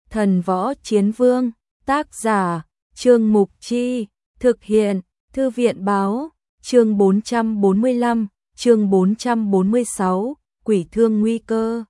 Thần Võ Chiến Vương, tác giả, Trương Mục Chi, thực hiện, Thư viện Báo, chương 445, chương 446, Quỷ Thương Nguy Cơ.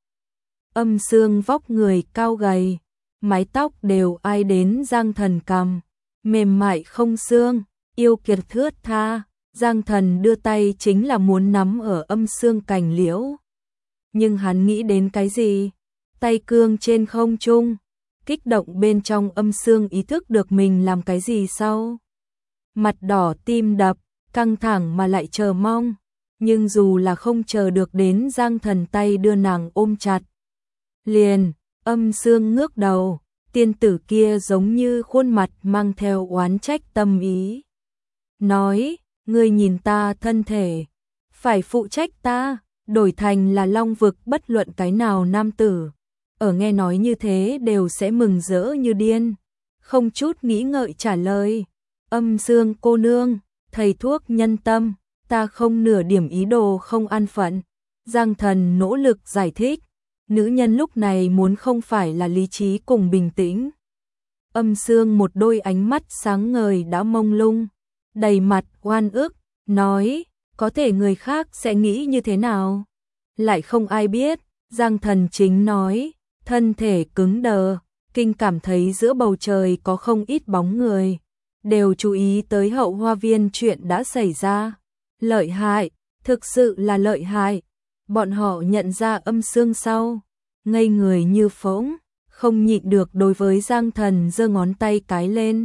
Âm Sương vóc người cao gầy, mái tóc đều ai đến Giang Thần cằm, mềm mại không xương, yêu kiệt thướt tha. Giang Thần đưa tay chính là muốn nắm ở Âm Sương cành liễu. Nhưng hắn nghĩ đến cái gì? Tay cương trên không trung, kích động bên trong Âm Sương ý thức được mình làm cái gì sau. Mặt đỏ tim đập, căng thẳng mà lại chờ mong. Nhưng dù là không chờ được đến Giang Thần tay đưa nàng ôm chặt. Liền, Âm Sương ngước đầu, tiên tử kia giống như khuôn mặt mang theo oán trách tâm ý. Nói, ngươi nhìn ta thân thể, phải phụ trách ta, đổi thành là Long vực bất luận cái nào nam tử. Ở nghe nói như thế đều sẽ mừng rỡ như điên, không chút nghĩ ngợi trả lời. Âm Sương cô nương, thầy thuốc nhân tâm, ta không nửa điểm ý đồ không an phận. Giang Thần nỗ lực giải thích, nữ nhân lúc này muốn không phải là lý trí cùng bình tĩnh. Âm Sương một đôi ánh mắt sáng ngời đã mông lung, đầy mặt oan ức, nói, có thể người khác sẽ nghĩ như thế nào? Lại không ai biết, Giang Thần chính nói, thân thể cứng đờ, kinh cảm thấy giữa bầu trời có không ít bóng người, đều chú ý tới Hậu Hoa Viên chuyện đã xảy ra. Lợi hại, thực sự là lợi hại. Bọn họ nhận ra Âm Sương sau, ngây người như phỗng, không nhịn được đối với Giang Thần giơ ngón tay cái lên.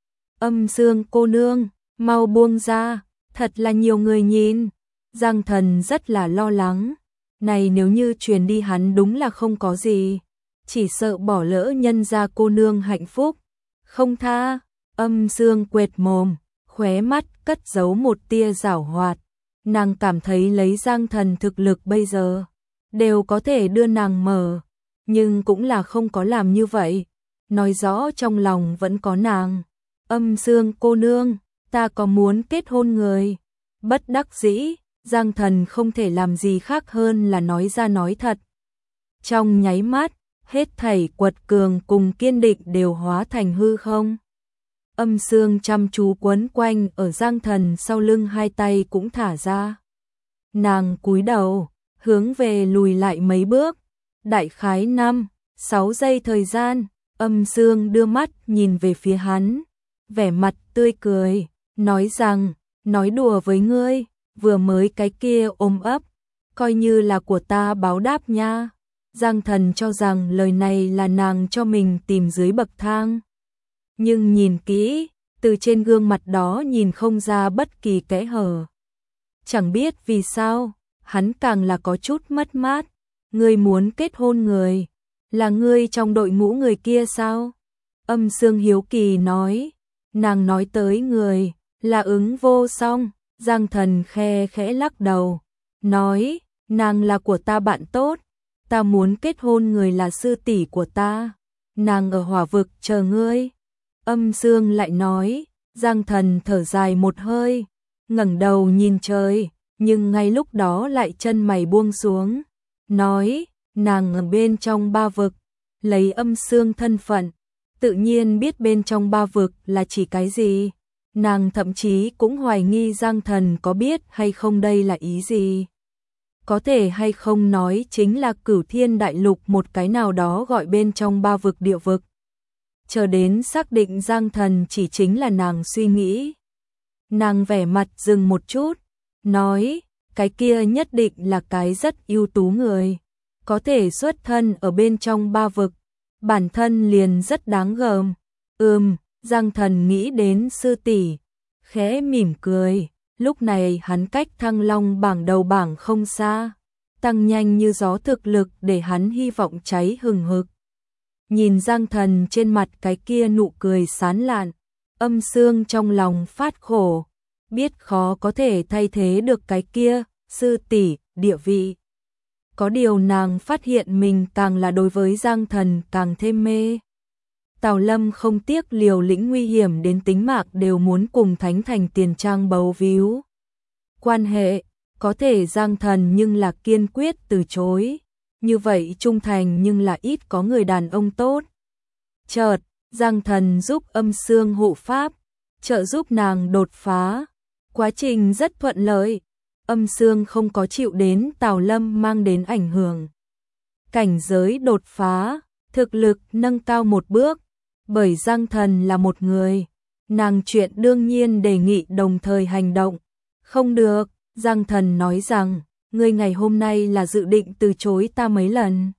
Âm Sương cô nương, mau buông ra, thật là nhiều người nhìn. Giang Thần rất là lo lắng, này nếu như truyền đi hắn đúng là không có gì, chỉ sợ bỏ lỡ nhân gia cô nương hạnh phúc. Không tha. Âm Sương quệt mồm, khóe mắt cất giấu một tia giảo hoạt. Nàng cảm thấy lấy Giang Thần thực lực bây giờ, đều có thể đưa nàng mở, nhưng cũng là không có làm như vậy. Nói rõ trong lòng vẫn có nàng. Âm Sương cô nương, ta có muốn kết hôn người. Bất đắc dĩ, Giang Thần không thể làm gì khác hơn là nói ra nói thật. Trong nháy mắt, hết thảy quật cường cùng kiên định đều hóa thành hư không. Âm Sương chăm chú quấn quanh ở Giang Thần sau lưng, hai tay cũng thả ra. Nàng cúi đầu, hướng về lùi lại mấy bước. Đại khái 5-6 giây thời gian, Âm Sương đưa mắt nhìn về phía hắn, vẻ mặt tươi cười, nói rằng, nói đùa với ngươi, vừa mới cái kia ôm ấp, coi như là của ta báo đáp nha. Giang Thần cho rằng lời này là nàng cho mình tìm dưới bậc thang. Nhưng nhìn kỹ, từ trên gương mặt đó nhìn không ra bất kỳ kẽ hở. Chẳng biết vì sao, hắn càng là có chút mất mát. Ngươi muốn kết hôn người, là ngươi trong đội ngũ người kia sao? Âm Sương hiếu kỳ nói, nàng nói tới người, là Ứng Vô Song. Giang Thần khe khẽ lắc đầu, nói, nàng là của ta bạn tốt, ta muốn kết hôn người là sư tỷ của ta, nàng ở Hỏa vực chờ ngươi. Âm Sương lại nói, Giang Thần thở dài một hơi, ngẩng đầu nhìn trời, nhưng ngay lúc đó lại chân mày buông xuống, nói, nàng ở bên trong ba vực, lấy Âm Sương thân phận, tự nhiên biết bên trong ba vực là chỉ cái gì. Nàng thậm chí cũng hoài nghi Giang Thần có biết hay không đây là ý gì. Có thể hay không nói chính là Cửu Thiên Đại Lục một cái nào đó gọi bên trong ba vực địa vực. Chờ đến xác định Giang Thần chỉ chính là nàng suy nghĩ. Nàng vẻ mặt dừng một chút, nói, cái kia nhất định là cái rất ưu tú người, có thể xuất thân ở bên trong ba vực, bản thân liền rất đáng gờm. Giang Thần nghĩ đến sư tỷ, khẽ mỉm cười, lúc này hắn cách Thăng Long bảng đầu bảng không xa, tăng nhanh như gió thực lực để hắn hy vọng cháy hừng hực. Nhìn Giang Thần trên mặt cái kia nụ cười sán lạn, Âm Sương trong lòng phát khổ, biết khó có thể thay thế được cái kia sư tỷ địa vị. Có điều nàng phát hiện mình càng là đối với Giang Thần càng thêm mê. Tào Lâm không tiếc liều lĩnh nguy hiểm đến tính mạng đều muốn cùng Thánh Thành tiền trang bấu víu quan hệ, có thể Giang Thần nhưng là kiên quyết từ chối. Như vậy trung thành nhưng là ít có người đàn ông tốt. Chợt, Giang Thần giúp Âm Sương hộ pháp, trợ giúp nàng đột phá. Quá trình rất thuận lợi, Âm Sương không có chịu đến Tào Lâm mang đến ảnh hưởng. Cảnh giới đột phá, thực lực nâng cao một bước, bởi Giang Thần là một người, nàng chuyện đương nhiên đề nghị đồng thời hành động. Không được, Giang Thần nói rằng, ngươi ngày hôm nay là dự định từ chối ta mấy lần.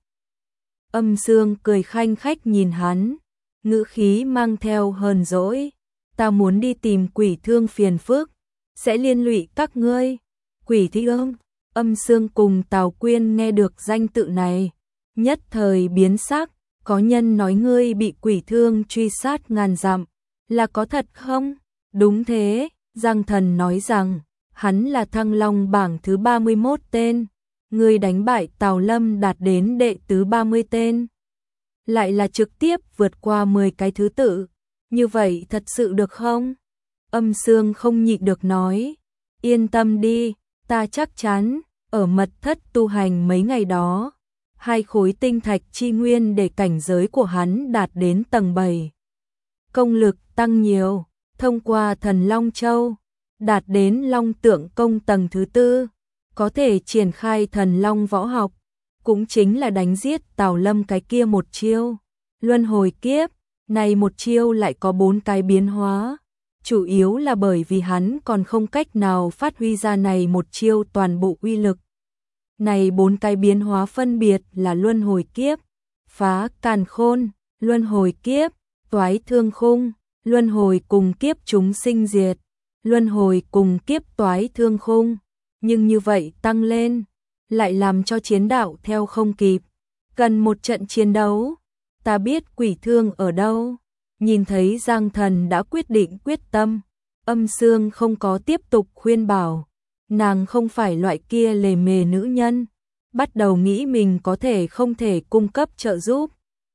Âm Sương cười khanh khách nhìn hắn, ngữ khí mang theo hờn dỗi, ta muốn đi tìm Quỷ Thương phiền phức, sẽ liên lụy các ngươi. Quỷ Thương? Âm Sương cùng Tào Quyên nghe được danh tự này, nhất thời biến sắc, có nhân nói ngươi bị Quỷ Thương truy sát ngàn dặm, là có thật không? Đúng thế, Giang Thần nói rằng, hắn là Thăng Long bảng thứ 31 tên, ngươi đánh bại Tào Lâm đạt đến đệ tứ 30 tên. Lại là trực tiếp vượt qua 10 cái thứ tự, như vậy thật sự được không? Âm Sương không nhịn được nói, yên tâm đi, ta chắc chắn, ở mật thất tu hành mấy ngày đó, 2 khối tinh thạch chi nguyên để cảnh giới của hắn đạt đến tầng 7. Công lực tăng nhiều, thông qua Thần Long Châu, đạt đến Long Tượng Công tầng thứ 4, có thể triển khai Thần Long võ học, cũng chính là đánh giết Tào Lâm cái kia một chiêu. Luân hồi kiếp, này một chiêu lại có 4 cái biến hóa, chủ yếu là bởi vì hắn còn không cách nào phát huy ra này một chiêu toàn bộ uy lực. Này 4 cái biến hóa phân biệt là luân hồi kiếp, phá càn khôn, luân hồi kiếp, toái thương khung, luân hồi cùng kiếp chúng sinh diệt, luân hồi cùng kiếp toái thương khung, nhưng như vậy tăng lên, lại làm cho chiến đạo theo không kịp. Cần một trận chiến đấu, ta biết Quỷ Thương ở đâu. Nhìn thấy Giang Thần đã quyết định quyết tâm, Âm Sương không có tiếp tục khuyên bảo, nàng không phải loại kia lề mề nữ nhân, bắt đầu nghĩ mình có thể không thể cung cấp trợ giúp.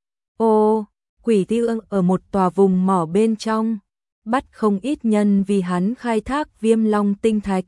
Ô, Quỷ Thương ở một tòa vùng mỏ bên trong, bắt không ít nhân vì hắn khai thác Viêm Long tinh thạch.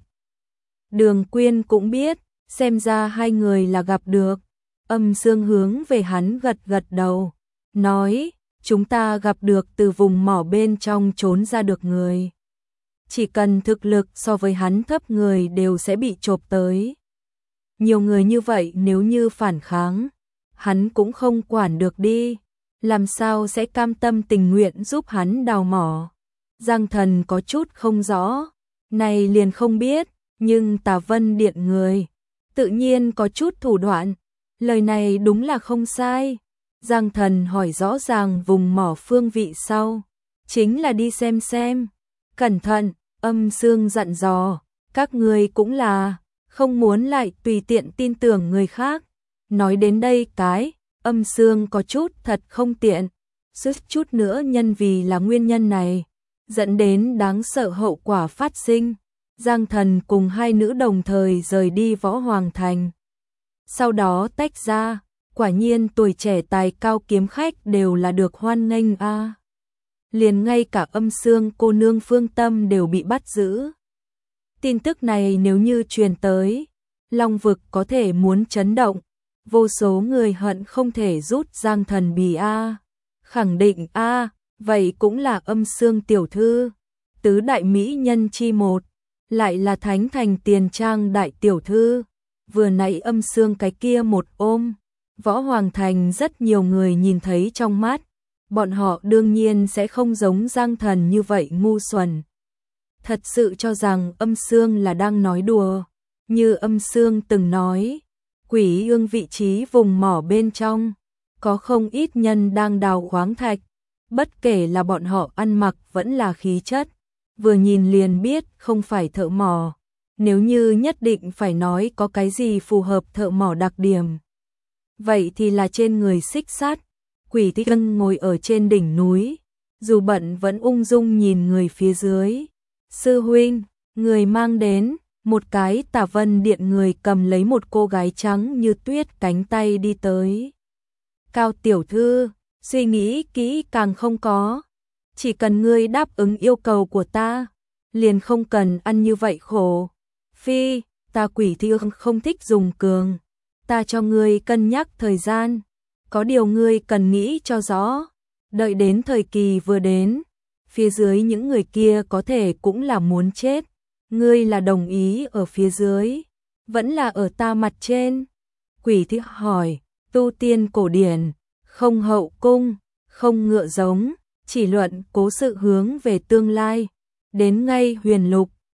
Đường Quyên cũng biết, xem ra hai người là gặp được. Âm Sương hướng về hắn gật gật đầu, nói, chúng ta gặp được từ vùng mỏ bên trong trốn ra được người. Chỉ cần thực lực so với hắn thấp người đều sẽ bị chộp tới. Nhiều người như vậy nếu như phản kháng, hắn cũng không quản được đi, làm sao sẽ cam tâm tình nguyện giúp hắn đào mỏ. Giang Thần có chút không rõ, này liền không biết, nhưng Tà Vân Điện người, tự nhiên có chút thủ đoạn, lời này đúng là không sai. Giang Thần hỏi rõ ràng vùng mỏ phương vị sau, chính là đi xem. Cẩn thận, Âm Sương dặn dò, các người cũng là, không muốn lại tùy tiện tin tưởng người khác. Nói đến đây cái, Âm Sương có chút thật không tiện, suýt chút nữa nhân vì là nguyên nhân này, dẫn đến đáng sợ hậu quả phát sinh. Giang Thần cùng hai nữ đồng thời rời đi Võ Hoàng Thành. Sau đó tách ra, quả nhiên tuổi trẻ tài cao kiếm khách đều là được hoan nghênh a. Liền ngay cả Âm Sương cô nương Phương Tâm đều bị bắt giữ. Tin tức này nếu như truyền tới, Long vực có thể muốn chấn động, vô số người hận không thể rút Giang Thần bì a. Khẳng định a, vậy cũng là Âm Sương tiểu thư, tứ đại mỹ nhân chi một, lại là Thánh Thành Tiền Trang đại tiểu thư. Vừa nãy Âm Sương cái kia một ôm, Võ Hoàng Thành rất nhiều người nhìn thấy trong mắt, bọn họ đương nhiên sẽ không giống Giang Thần như vậy ngu xuẩn. Thật sự cho rằng Âm Sương là đang nói đùa, như Âm Sương từng nói, Quỷ Ương vị trí vùng mỏ bên trong, có không ít nhân đang đào khoáng thạch, bất kể là bọn họ ăn mặc vẫn là khí chất, vừa nhìn liền biết không phải thợ mỏ. Nếu như nhất định phải nói có cái gì phù hợp thợ mỏ đặc điểm, vậy thì là trên người xích sắt. Quỷ Tinh ngồi ở trên đỉnh núi, dù bận vẫn ung dung nhìn người phía dưới. Sư huynh, người mang đến, một cái Tà Vân Điện người cầm lấy một cô gái trắng như tuyết cánh tay đi tới. Cao tiểu thư, suy nghĩ kỹ càng không có, chỉ cần ngươi đáp ứng yêu cầu của ta, liền không cần ăn như vậy khổ. Phi, ta Quỷ Thương không thích dùng cường, ta cho ngươi cân nhắc thời gian, có điều ngươi cần nghĩ cho rõ. Đợi đến thời kỳ vừa đến, phía dưới những người kia có thể cũng là muốn chết. Ngươi là đồng ý ở phía dưới, vẫn là ở ta mặt trên? Quỷ Thi hỏi, tu tiên cổ điển, không hậu cung, không ngựa giống, chỉ luận cố sự hướng về tương lai. Đến ngay huyền lục,